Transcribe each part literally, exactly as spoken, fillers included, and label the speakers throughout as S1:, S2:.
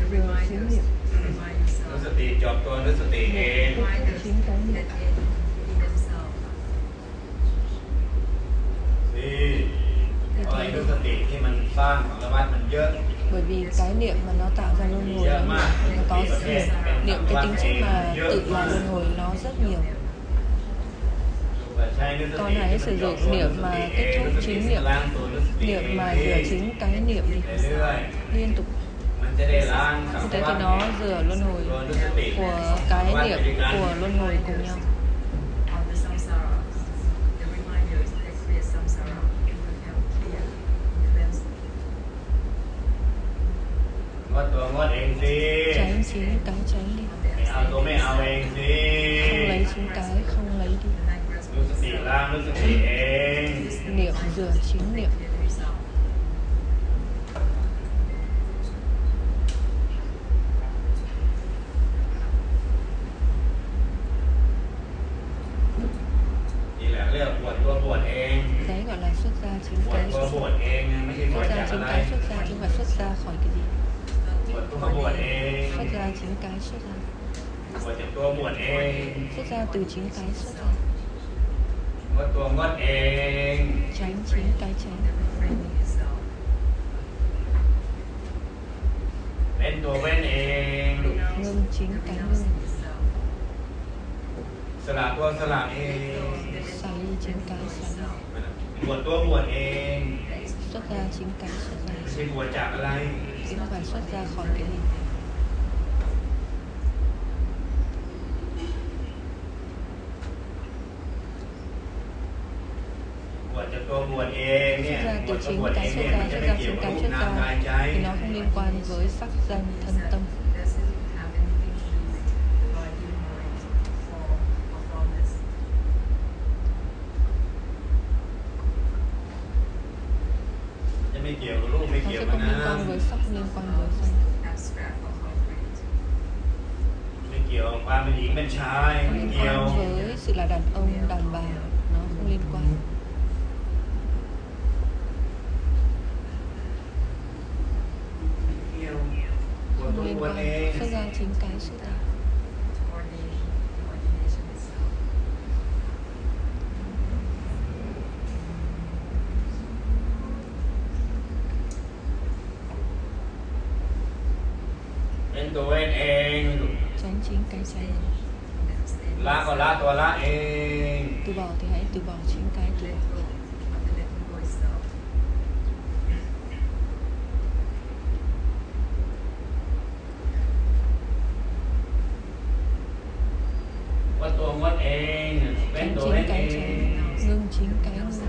S1: vừa chính niệm.
S2: นุสติจบตัวนุสติเอง
S1: Chính cái niệm.
S2: ดีเพราะไอ้นุสติที่มันสร้างของละวัดมันเยอะ
S1: Bởi vì cái niệm mà nó tạo ra luân hồi nó, nó có rất nhiều. Niệm cái tính chất mà tự là luân hồi nó rất nhiều. Còn hãy sử dụng niệm mà kết thúc chính niệm, niệm mà rửa chính cái niệm đi liên tục. Như thế thì nó rửa luân hồi của cái niệm của luân hồi cùng nhau. Tránh chính cái tránh đi. Không lấy chính cái không lấy đi. Niệm rửa chính niệm. Đấy gọi là xuất ra chính cái xuất ra. Xuất ra chính cái xuất ra chứ không phải xuất ra khỏi cái gì. Xuất ra chính cái xuất ra. Xuất ra từ chính cái xuất ra. Tránh chính cái tránh. Ngưng chính cái ngưng. Xả ly chính cái xả ly. Xuất ra chính cái xuất ra. Chứ không phải xuất ra khỏi cái gì. Xuất ra từ chính cái xuất ra, xuất ra chính cái xuất ra thì nó không liên quan với sắc danh thân tâm. Nó sẽ không liên quan với sắc, liên quan với danh. Không liên quan với sự là đàn ông, đàn bà, nó không liên quan. Không liên quan, xuất ra chính cái xuất ra. Tránh chính cái tránh. Từ bỏ thì hãy từ bỏ chính cái từ bỏ. Tránh chính cái tránh. Ngưng chính cái ngưng.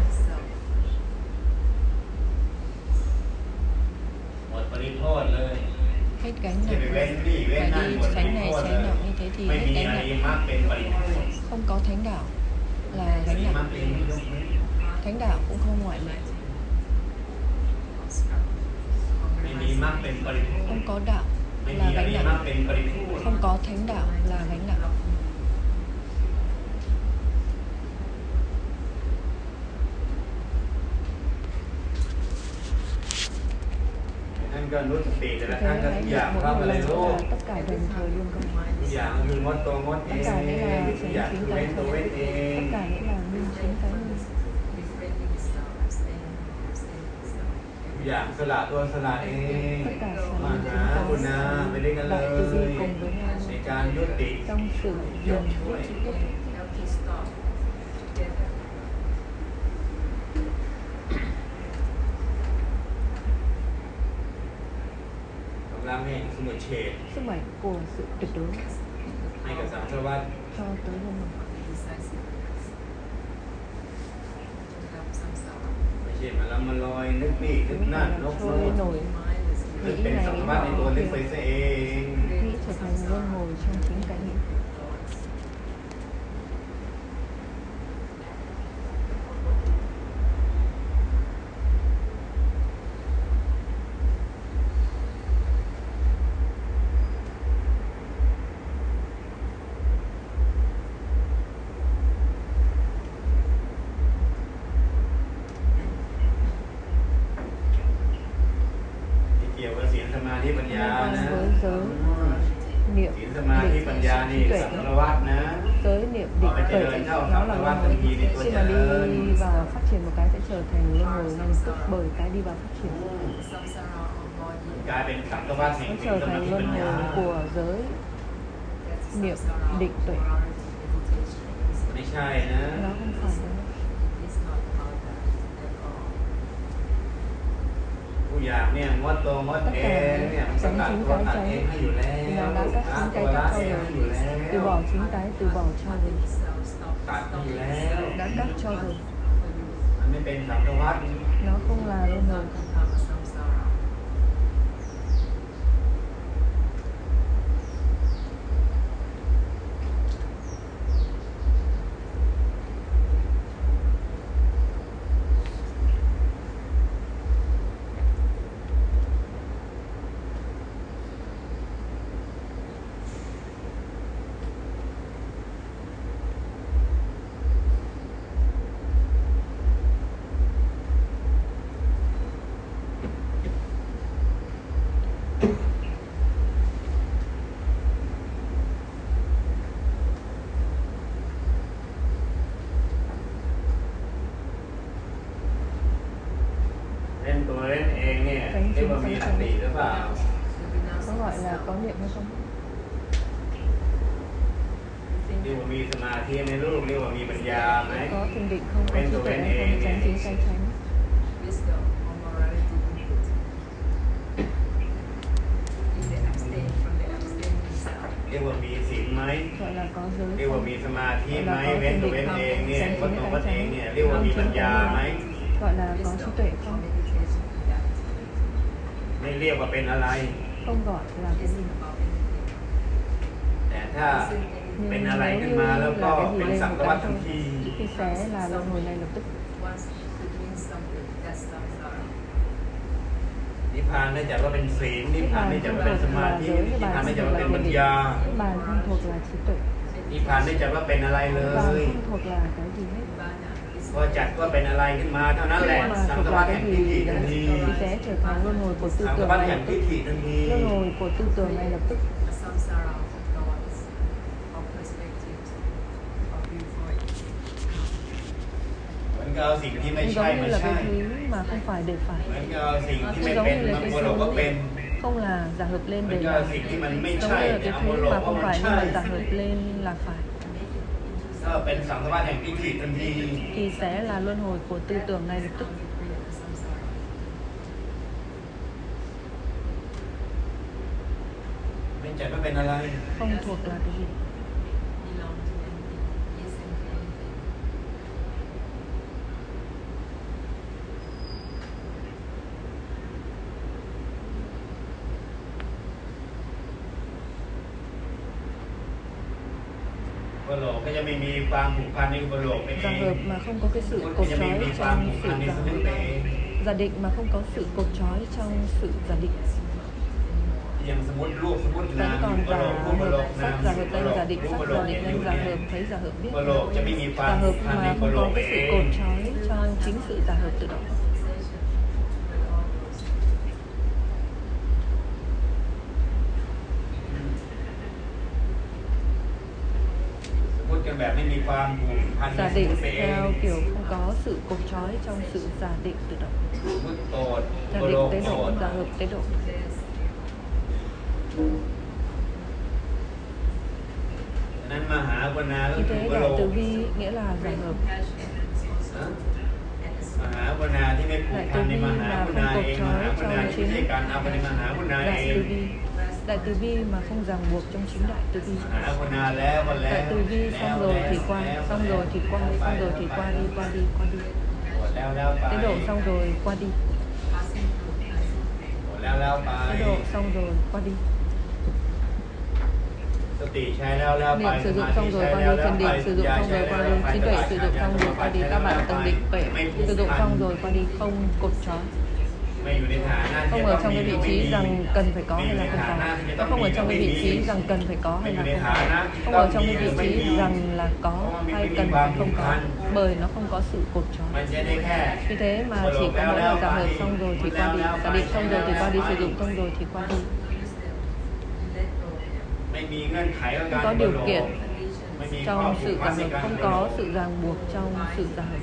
S1: Hết gánh nặng. Phải đi tránh này tránh nọ như thế thì hết gánh nặng. Không có thánh đạo là gánh nặng. Thánh đạo cũng không ngoại lệ. Không có đạo là gánh nặng. Không có thánh đạo là gánh nặng. Thế hãy niệm mỗi một lần là tất cả đồng thời luôn không? Tất cả nghĩa là tránh chính cái tránh. Tất cả nghĩa là ngưng chính cái ngưng. Tất cả xả ly chính cái. Đại từ bi cùng với nhau trong sự dần dứt chính. Sức mạnh của sự tuyệt đối cho tới hôm nay. Trôi nổi, nghĩ này nghĩ nọ, nghĩ trở thành luân hồi trong chính cái nghĩ. Với giới niệm
S2: ศีลสมาธิ
S1: định
S2: ปัญญานี่
S1: tuệ
S2: สังสารวัฏนะ
S1: giới niệm định tuệ nó là luân hồi. Khi mà đi vào phát triển một cái sẽ trở thành luân hồi ngay lập tức bởi cái đi vào phát triển.
S2: กลายเป็นสังสารวัฏแห่ง
S1: Nó
S2: ศีล
S1: trở
S2: สมา
S1: thành
S2: ธิ
S1: luân
S2: ปัญญา
S1: hồi của giới niệm định tuệ.
S2: ไม่ใช่นะ
S1: Nó không phải đâu.
S2: ผู้อยากเนี่ยงดตัวงด
S1: Tất
S2: เอ
S1: cả
S2: งเนี่ยมันตัด
S1: tránh
S2: ตัว
S1: chính
S2: ตัด
S1: cái
S2: เอง
S1: tránh
S2: ให้อยู่แล้ว
S1: thì nó đã cắt chính
S2: ตั
S1: cái
S2: วละ
S1: cắt cho
S2: เอง
S1: rồi.
S2: ให้อยู่แล้ว
S1: Từ bỏ chính cái từ bỏ cho rồi.
S2: ตัดให้อยู่แล้ว
S1: Đã cắt cho rồi.
S2: มันไม่เป็นสังสารวัฏ
S1: Nó không là luân hồi.
S2: เล่นตัวเล่นเองเนี่ยเรียกว่ามีสติหรือเปล่า
S1: Có gọi là có niệm hay không?
S2: เรียกว่ามีสมาธิในรูปเรียกว่ามีปัญญาไหม
S1: Có thiền định không? Có trí tuệ hay không? Tránh chính cái tránh.
S2: เรียกว่ามีศีลไหม
S1: Gọi là có giới
S2: เรียกว่า
S1: không?
S2: มีสมาธิไหม
S1: Gọi là có
S2: เว้น
S1: thiền
S2: ตัว
S1: định
S2: เว้น
S1: không?
S2: เองเนี่ย
S1: Tránh
S2: วัด
S1: chính
S2: ตัว
S1: cái
S2: วัดเอง
S1: tránh.
S2: เนี่ยเรียกว่ามีปัญญาไหม
S1: Gọi là có trí tuệ không?
S2: ไม่เรียกว่าเป็นอะไร
S1: Không gọi là cái gì.
S2: แต่ถ้า
S1: Nhưng
S2: เป็นอะไร
S1: nếu
S2: ขึ้น
S1: như
S2: มาแล้วก็
S1: là cái gì
S2: เป็น
S1: lên
S2: สัง
S1: một
S2: สารวัฏ
S1: cái
S2: ทัน
S1: thôi,
S2: ที
S1: khi xé là luân hồi ngay lập tức.
S2: นิพพานได้จากว่าเป็นศีลนิพพานได้จากว่าเป็นสมาธินิพพานได้จากว่าเป็นปัญญา
S1: Bàn không thuộc là trí tuệ.
S2: นิพพานได้จากว่าเป็นอะไรเล
S1: Bàn
S2: ย
S1: không thuộc là cái gì hết.
S2: พอจัดว่าเป็นอะไรขึ้นมาเท่านั้นแหละ
S1: Mà
S2: สัง
S1: thuộc
S2: สารวั
S1: là
S2: ฏแห่
S1: cái
S2: งทิฏฐิ
S1: gì
S2: ทัน
S1: đấy
S2: ที
S1: thì sẽ trở thành luân hồi của tư
S2: สังสาร
S1: tưởng
S2: วัฏ
S1: ngay
S2: แห่ง
S1: lập
S2: ทิฏ
S1: tức.
S2: ฐิทันที
S1: Luân hồi của tư tưởng ngay lập tức.
S2: เหมือนกับเอาสิ่งที่ไม่ใช่
S1: Giống như
S2: มา
S1: là
S2: ใช่
S1: cái thứ mà không phải để
S2: เห
S1: phải.
S2: มือนกับเอาสิ่งที่ไม่
S1: Giống
S2: เป็น
S1: như là
S2: มา
S1: cái
S2: โกหกว่าเป็น
S1: thứ không là giả hợp lên
S2: เหมือน
S1: để
S2: กับ
S1: là.
S2: สิ่งที่มันไม่
S1: Giống
S2: ใช่
S1: như là
S2: เนี่ย
S1: cái
S2: เอามา
S1: thứ
S2: หลอก
S1: mà
S2: ว่า
S1: không
S2: มัน
S1: phải nhưng
S2: ใช่
S1: mà giả hợp lên là phải.
S2: ก็เป็นสังสารวัฏแห่งทิฏฐิทันที
S1: Thì sẽ là luân hồi của tư tưởng ngay lập tức.
S2: ไม่จัดว่าเป็นอะไร
S1: Không thuộc là cái gì.
S2: อุปโลกก็จะไม่มีความผูกพันในอุปโลกไปเอ
S1: Giả
S2: ง
S1: hợp mà không có cái sự
S2: ก็
S1: cột
S2: จะไม่
S1: trói
S2: มีความ
S1: trong
S2: ผูก
S1: sự
S2: พันใน
S1: giả
S2: สมุติ
S1: hợp.
S2: ไปเอง
S1: Giả định mà không có sự cột trói trong sự giả định.
S2: อย่างสมมติรูปสมมตินาม
S1: Vẫn
S2: อุ
S1: còn
S2: ปโล
S1: giả
S2: กรูปอุปโล
S1: hợp,
S2: กนาม
S1: sắc giả
S2: อุ
S1: hợp
S2: ปโล
S1: lên
S2: ก
S1: giả định,
S2: รูป
S1: sắc
S2: อุปโล
S1: giả
S2: ก
S1: định
S2: เนี่ยอ
S1: lên
S2: ยู่
S1: giả
S2: เนี่ย
S1: hợp, thấy giả hợp
S2: อุ
S1: biết.
S2: ปโลกจะไม่มีความ
S1: Giả
S2: ผูก
S1: hợp
S2: พันใน
S1: mà
S2: อุป
S1: không
S2: โล
S1: có
S2: กไป
S1: cái
S2: เอ
S1: sự
S2: ง
S1: cột trói trong chính sự giả hợp tự động.
S2: สมมติกันแบบไม่มีความผูกพันใน
S1: Giả
S2: สมม
S1: định
S2: ติไปเอง
S1: theo kiểu không có sự cột trói trong sự giả định tự động.
S2: สมมติโกรธอุ
S1: Giả
S2: ปโล
S1: định
S2: ก
S1: tế
S2: โกร
S1: độ,
S2: ธ
S1: giả hợp tế độ.
S2: นั้นมหาวนาก็
S1: Như
S2: คือ
S1: thế
S2: อุปโล
S1: đại
S2: ก
S1: từ vi nghĩa là giả hợp.
S2: มหาวนาที่ไม่ผูก
S1: Đại
S2: พัน
S1: từ
S2: ใน
S1: vi
S2: มหา
S1: mà
S2: ว
S1: không
S2: นา
S1: cột
S2: เองม
S1: trói
S2: หาวนา
S1: trong
S2: ที่ไม่ใช่
S1: chính
S2: การเอาไปในมหาวนาเอ
S1: đại
S2: ง
S1: từ vi. Đại từ vi mà không ràng buộc trong chính đại từ vi.
S2: มหาวนาแล้วก็แล้ว
S1: Đại từ vi
S2: แล้ว
S1: xong rồi
S2: แล้ว
S1: thì qua,
S2: แล้ว
S1: xong rồi thì qua, xong rồi thì qua đi, qua đi, qua đi.
S2: หมดแล้วแล้วไป
S1: Tế độ xong rồi qua đi.
S2: หมดแล้วแล้วไป
S1: Tế độ xong rồi qua đi.
S2: สติใช้แล้วแล้วไป
S1: Niệm sử
S2: ส
S1: dụng
S2: มาธิ
S1: xong rồi
S2: ใช้
S1: qua
S2: แล้ว
S1: đi,
S2: แล้ว
S1: thiền
S2: ไป
S1: định sử
S2: ปัญ
S1: dụng
S2: ญา
S1: xong
S2: ใช้
S1: rồi
S2: แล้
S1: qua
S2: ว
S1: đi,
S2: ไป
S1: trí
S2: ต
S1: tuệ
S2: ลาด
S1: sử
S2: ญา
S1: dụng
S2: ณ
S1: xong
S2: ญา
S1: rồi
S2: ณ
S1: qua đi,
S2: ใช้
S1: các
S2: แล้ว
S1: bạn
S2: แล้ว
S1: tầng
S2: ไป
S1: định tuệ
S2: ไม่ผู
S1: sử
S2: ก
S1: dụng
S2: พัน
S1: xong rồi qua đi, không cột trói.
S2: ไม่อยู่ในฐานะที่
S1: Không
S2: จะ
S1: ở
S2: ต้อง
S1: trong
S2: มี
S1: cái
S2: หรื
S1: vị
S2: อไม่
S1: trí
S2: มี
S1: rằng cần phải có hay là không có. Nó không ở trong cái vị trí rằng cần phải có hay là không có. Không ở trong cái vị trí rằng là có hay cần phải không có. Bởi nó không có sự cột trói.
S2: มันจะได้แค่
S1: Vì thế mà chỉ có mỗi là giả hợp xong rồi thì qua đi, giả định xong rồi thì qua đi, sử dụng xong rồi thì qua đi.
S2: ไม่
S1: không có điều kiện trong sự cảm ứng, không có sự ràng buộc trong sự cảm ứng.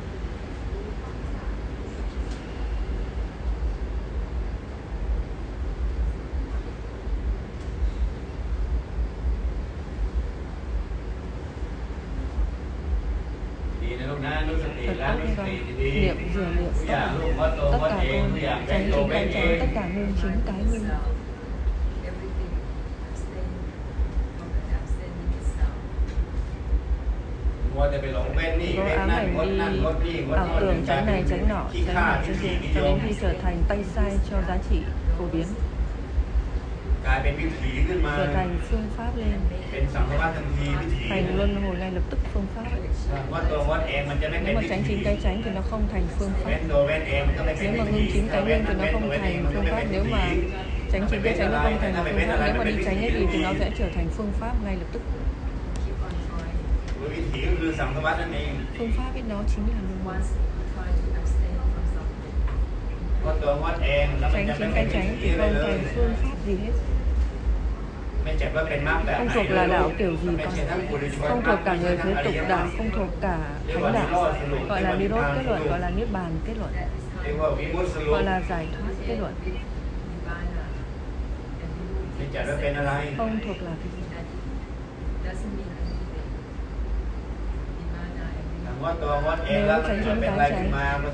S1: Thật tốt như con niệm rửa niệm tất cả tất cả con tránh chính cái tránh tất cả nguyên chính cái nguyên. Cố ám ảnh đi ảo tưởng tránh này tránh nọ tránh nọ tránh gì cho đến khi trở thành tay sai cho giá trị phổ biến, trở thành phương pháp lên, thành luân hồi ngay lập tức phương pháp. Nếu mà tránh chính cái tránh thì nó không thành phương pháp. Nếu mà ngưng chính cái ngưng thì nó không thành phương pháp. Nếu mà tránh chính cái tránh nó không thành phương pháp. Nếu mà đi tránh cái gì thì nó sẽ trở thành phương pháp ngay lập tức. Phương pháp ấy nó chính là luân hồi. Tránh chính cái tránh thì không thành phương pháp gì hết. Không thuộc là đạo kiểu gì cả, không thuộc cả người thế tục đạo, không thuộc cả thánh đạo, gọi là Nirod kết luận, gọi là Niết Bàn kết luận, gọi là giải thoát kết luận. Không thuộc là cái gì. Nếu tránh chính cái tránh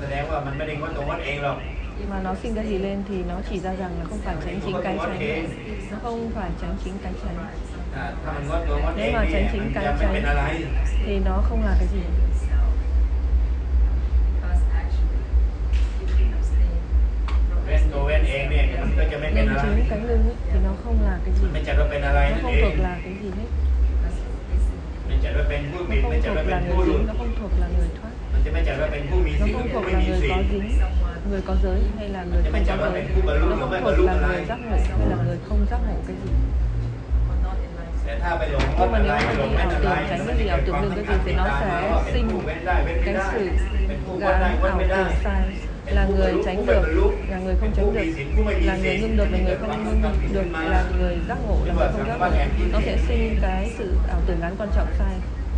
S1: mà nó sinh cái gì lên thì nó chỉ ra rằng là không phải tránh chính cái tránh, nó không phải tránh chính cái tránh. Nếu mà tránh chính cái tránh thì nó không là cái gì. Nên chính cái lưng thì nó không là cái gì, nó không thuộc là cái gì hết. Nó không thuộc là người dính, nó không thuộc là người thoát, nó không thuộc là người có dính, người có giới hay là người không có giới, nó không thuộc là người giác ngộ hay là người không giác ngộ cái gì. Nhưng mà nếu mà đi ảo tưởng tránh cái gì, ảo tưởng đừng cái gì thì nó sẽ sinh cái sự gán ảo tưởng sai, là người tránh được, là người không tránh được, là người ngưng được, là người không ngưng được, là người giác ngộ, là người không giác ngộ. Nó sẽ sinh cái sự ảo tưởng ngắn quan trọng sai.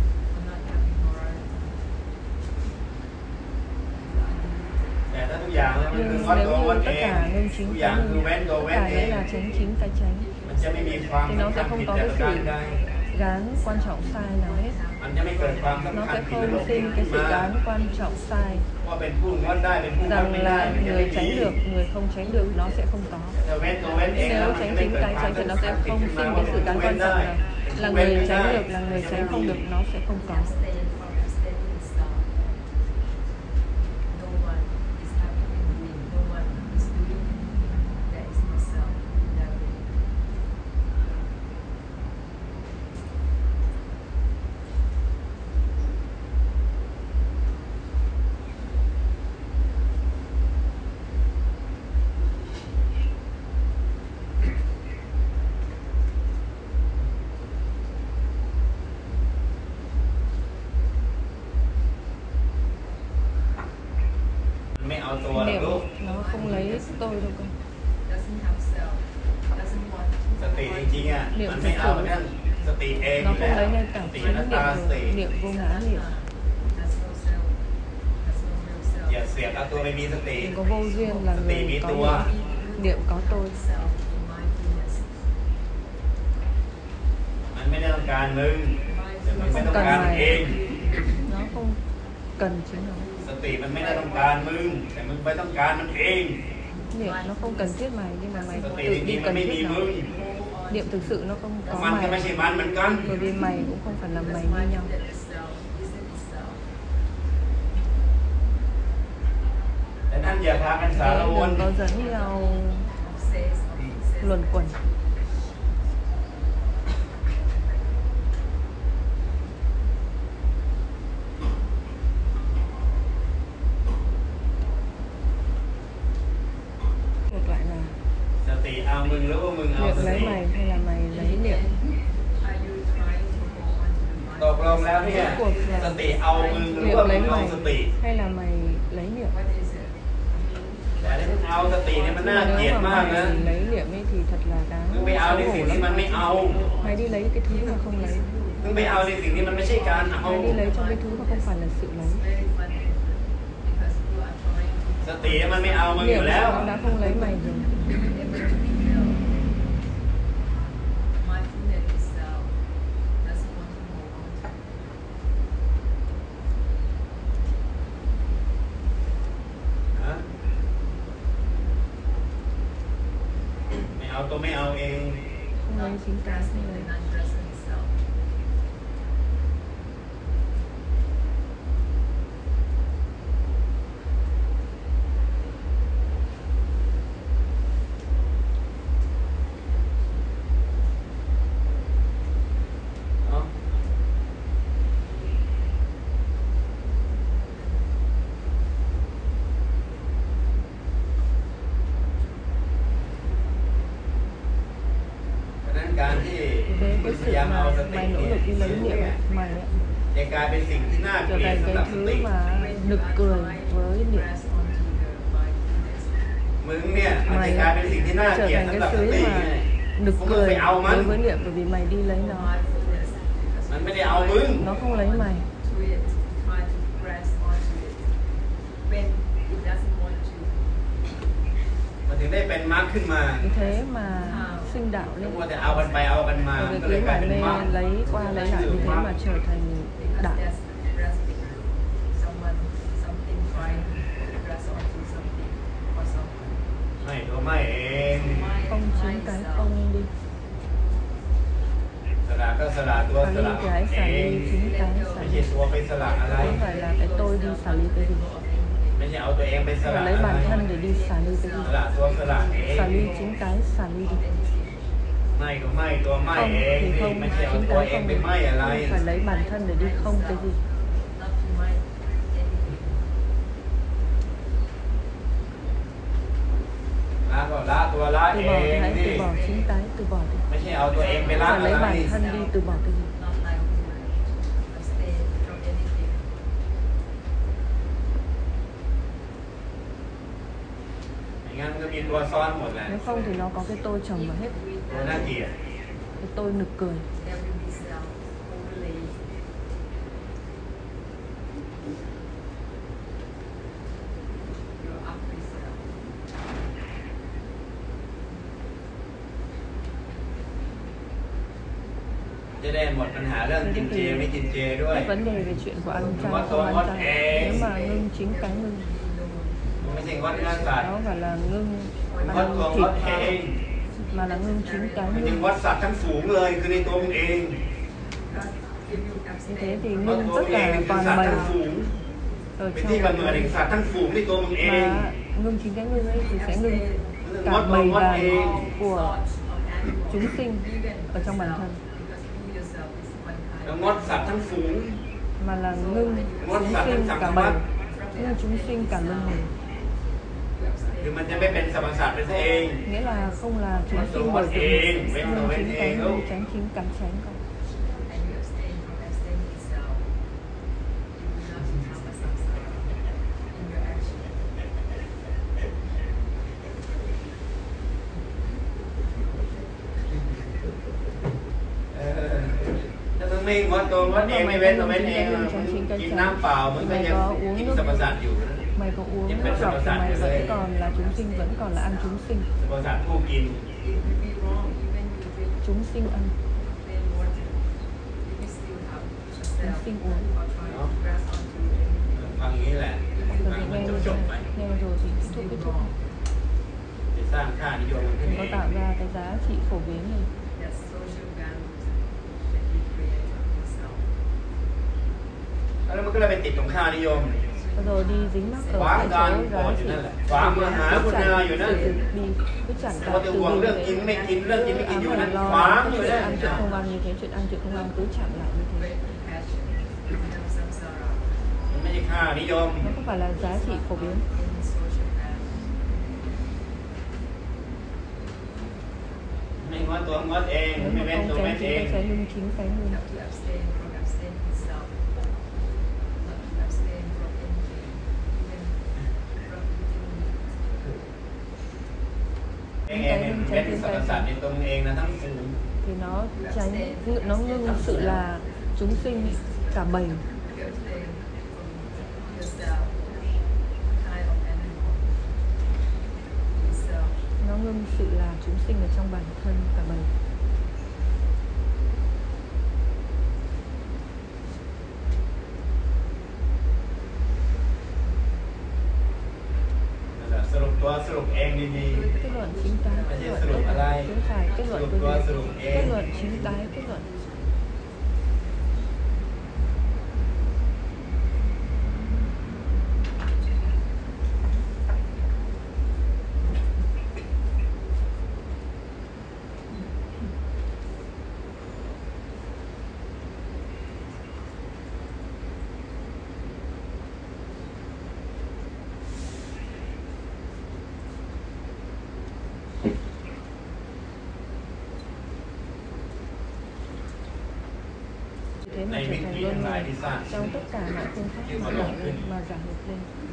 S1: Nhưng nếu như tất cả ngưng chính cái ngưng, tất cả nghĩa là tránh chính cái tránh, thì nó sẽ không có cái sự gán quan trọng sai nào hết. Nó sẽ không sinh cái sự gán quan trọng sai rằng là người tránh được, người không tránh được, nó sẽ không có. Nếu tránh chính cái tránh thì nó sẽ không sinh cái sự gán quan trọng là, là người tránh được, là người tránh không được, nó sẽ không có. Niệm nó không lấy tôi đâu con. Niệm thực sự nó không lấy ngay cảm xúc, niệm rồi, niệm vô ngã niệm. Đừng có vô duyên là người có niệm, niệm có tôi. Nó không cần mày, nó không cần chính nó.
S2: สติมันไม่ได้ต้องการมึงแต่มึงไปต้องการมันเอง
S1: Niệm nó không cần thiết mày nhưng mà mày tự đi cần thiết nó. Niệm thực sự nó không có mày, bởi vì mày cũng không phải là mày như nhau. Đừng có dẫn nhau luẩn quẩn. Niệm lấy mày hay là mày lấy niệm?
S2: ตกลงแล้วเนี่ยสติเอามึงหรือว่ามึงเอาสติ
S1: hay là mày lấy niệm?
S2: แต่แต่ที่มึงเอาสติเนี่ยมันน่า
S1: Nhưng mà
S2: เกลียด
S1: nếu mà
S2: มากนะ
S1: mày lấy niệm ấy thì thật là
S2: มึงไป
S1: đáng
S2: เอาใน
S1: xấu
S2: สิ่ง
S1: hổ
S2: ที่มัน
S1: lắm.
S2: ไม่เอา
S1: Mày đi lấy cái thứ mà không lấy.
S2: มึงไปเอาในสิ่งที่มันไม่ใช่การเอา
S1: Mày đi lấy trong cái thứ mà không phải là sự lấy.
S2: สติมันไม่เอามึงอ
S1: Niệm
S2: ยู่แล้ว
S1: nó đã không lấy mày rồi.
S2: Hả? Màyเอาtôiไม่เอาเอง
S1: Không lấy chính cái không lấy.
S2: Đó. Cho nên การที่
S1: Thế
S2: มึ
S1: cái
S2: งพ
S1: sự
S2: ยายามเอา
S1: mà
S2: สติ
S1: mày nỗ
S2: เนี่ย
S1: lực đi lấy
S2: ซึ่ง
S1: niệm
S2: เนี่ย
S1: mày ấy,
S2: จะกลายเป็นสิ่งที่น่าเก
S1: trở
S2: ลียด
S1: thành
S2: สำหรับ
S1: cái
S2: ส
S1: thứ
S2: ติ
S1: mà nực cười với niệm.
S2: มึงเนี่ยมันจะ
S1: Mày
S2: กลายเป็นสิ่งที่น่า
S1: trở
S2: เกลียด
S1: thành
S2: สำ
S1: cái
S2: หรับส
S1: thứ
S2: ติ
S1: mà nực
S2: Không
S1: cười
S2: phải ao mắn.
S1: đối với niệm bởi vì mày đi lấy nó.
S2: มันไม่ได้เอามึง
S1: Nó không lấy mày.
S2: Mà มันถึงได้เป็นมรรคขึ้นมา
S1: Vì thế mà sinh đạo
S2: แล้ว
S1: lên.
S2: มัวแต่เอากันไปเอากันมา
S1: Bởi
S2: ก็
S1: vì
S2: เลย
S1: cứ
S2: กลาย
S1: mải
S2: เป็น
S1: mê
S2: มรรค
S1: lấy qua lấy lại vì thế mà trở thành đạo.
S2: Mày thôi mày em
S1: Không chính cái không đi.
S2: สละก็สละตัว
S1: Xả
S2: ส
S1: ly
S2: ละ
S1: cái
S2: เอ
S1: xả
S2: ง
S1: ly chính cái
S2: ไม่
S1: xả
S2: ใช่
S1: ly.
S2: ตัวไปสละอะไร
S1: Không phải là cái tôi đi xả ly cái gì.
S2: ไม่ใช่เอาตัวเองไปส
S1: Mà
S2: ละ
S1: lấy
S2: อะไร
S1: bản thân để đi xả ly cái
S2: ส
S1: gì.
S2: ละตัวสละเอง
S1: Xả ly chính cái xả ly đi.
S2: ไม่ก็ไม่ตัวไม่
S1: Không
S2: เอง
S1: thì
S2: นี่
S1: không,
S2: ไม่ใช่เอา
S1: chính
S2: ตัว
S1: cái
S2: เอง
S1: không.
S2: ไปไม่อะไร
S1: Không phải lấy bản thân để đi không cái gì.
S2: ละก็ละตัวละ
S1: Từ
S2: เอ
S1: bỏ
S2: ง
S1: cái,
S2: นี่
S1: từ bỏ chính cái, từ bỏ đi.
S2: ไม่ใช่เอาตัวเองไป
S1: Không
S2: ละ
S1: phải
S2: อะ
S1: lấy
S2: ไร
S1: bản thân đi, từ bỏ cái gì.
S2: อย่างงั้นมันก็มีตัวซ้อนหมดแหละ
S1: Nếu không thì nó có cái tôi chồng vào hết.
S2: ตัวน่าเกลียด
S1: Cái tôi nực cười.
S2: Cho nên mộtปัญหาเรื่องกินเจไม่กินเจด้วย
S1: Cái vấn đề về chuyện của ăn chay
S2: Ngót
S1: không ăn
S2: ngót
S1: chay.
S2: ế.
S1: Nếu mà ngưng chính cái ngưng,
S2: มันไม่ใช่งดเนื้อสัตว์
S1: đó phải là ngưng
S2: มันงด
S1: ăn
S2: ตัวง
S1: thịt
S2: ดเอง
S1: mà là ngưng chính cái
S2: มันจึง
S1: ngưng.
S2: งดสัตว์ทั้งฝูงเลยคือในตัวมึงเอง
S1: Như thế thì
S2: งด
S1: ngưng
S2: ตัว
S1: tất
S2: มึงเอง
S1: cả
S2: คือ
S1: toàn
S2: สัตว์
S1: bầy
S2: ทั้งฝูง
S1: ở
S2: เป็น
S1: trong
S2: ที่กำเนิดแห่งสัตว์ทั้งฝูงในตัวมึงเอง
S1: mà ngưng chính cái ngưng ấy thì sẽ ngưng cả
S2: Ngót
S1: bầy
S2: ngót
S1: đàn
S2: ế.
S1: của chúng sinh ở trong bản thân,
S2: แล้วงดสัตว์ทั้งฝูง
S1: mà là ngưng
S2: Ngót
S1: chúng
S2: sạch
S1: sinh
S2: sạch
S1: cả
S2: sạch
S1: bầy,
S2: sạch.
S1: ngưng chúng sinh cả luân hồi.
S2: คือมันจะไม่เป็นสรรพสัตว์เป็นตัวเอง
S1: Nghĩa là không là chúng
S2: Ngót
S1: sinh
S2: ngót
S1: bởi tự
S2: ế,
S1: mình,
S2: bên
S1: ngưng
S2: đầu bên
S1: chính cái
S2: ế
S1: ngưng
S2: không?
S1: tránh chính cái tránh không.
S2: เออถ้ามึงไม่งดตัวงดเองไม่เว้นตัวเว้นเองมึงกินน้ำเปล่ามึงก็ยังกินสรรพสัตว์อยู่นะ
S1: Mày có uống
S2: Em
S1: nước
S2: vẫn
S1: lọc
S2: sẵn
S1: thì
S2: sàng
S1: mày
S2: như
S1: vẫn
S2: thế.
S1: còn là chúng sinh, vẫn còn là ăn chúng sinh.
S2: สรรพสัตว์ผู้กิน
S1: Chúng sinh ăn, chúng sinh uống.
S2: เนาะฟังอย่างนี้แหละ
S1: Rồi
S2: ฟัง
S1: thì
S2: มัน
S1: nghe
S2: จ
S1: như
S2: บจบ
S1: thế,
S2: ๆไป
S1: nghe rồi thì kết thúc kết thúc.
S2: จะสร้างค่านิยมมันขึ้น
S1: Đừng
S2: เอ
S1: có
S2: ง
S1: tạo ra cái giá trị phổ biến này.
S2: แล้วมันก็เลยไปติดตรงค่านิยม
S1: Rồi đi dính mắc ở
S2: Quán
S1: cái
S2: gan
S1: số
S2: cột
S1: giá
S2: như
S1: trị.
S2: thế này. Quán
S1: Phổ
S2: mà
S1: biến,
S2: há
S1: cứ
S2: con
S1: chẳng
S2: nào vậy đó.
S1: từ từ đi, cứ chẳng
S2: Có
S1: cả
S2: tiêu
S1: từ
S2: uống
S1: từ
S2: nước
S1: để-
S2: chín, mấy chín, nước chín, mấy chín
S1: ám
S2: vô
S1: ảnh
S2: nó
S1: lo
S2: khóa
S1: cái
S2: như
S1: chuyện
S2: thế.
S1: ăn chuyện không ăn như thế, chuyện ăn chuyện không ăn cứ chặn lại như thế.
S2: มันไม่ใช่ค่านิยม
S1: Nó không phải là giá trị phổ biến.
S2: ไม่งดตัวงดเอง
S1: Nếu
S2: ไม่
S1: mà
S2: เว้น
S1: không
S2: ตัวเว้น
S1: tránh
S2: เอ
S1: chính
S2: ง
S1: cái cái ngưng chính cái ngưng.
S2: cái em em ghét cái sập sạch trên tung em là thắng phụ
S1: thì nó tránh nó ngưng sự là chúng sinh cả bầy. Nó ngưng sự là chúng sinh ở trong bản thân cả bầy.
S2: สรุปตัวสรุปเองดีๆ
S1: Kết luận chính tái, kết luận
S2: สรุปอะไร
S1: chính phải, kết
S2: ส
S1: luận
S2: รุป
S1: cái
S2: ตัว
S1: gì?
S2: สรุปเอง
S1: Kết luận chính tái, kết luận. Thế mà trở thành luân hồi trong tất cả mọi phương pháp mà giảng mà giảng được lên.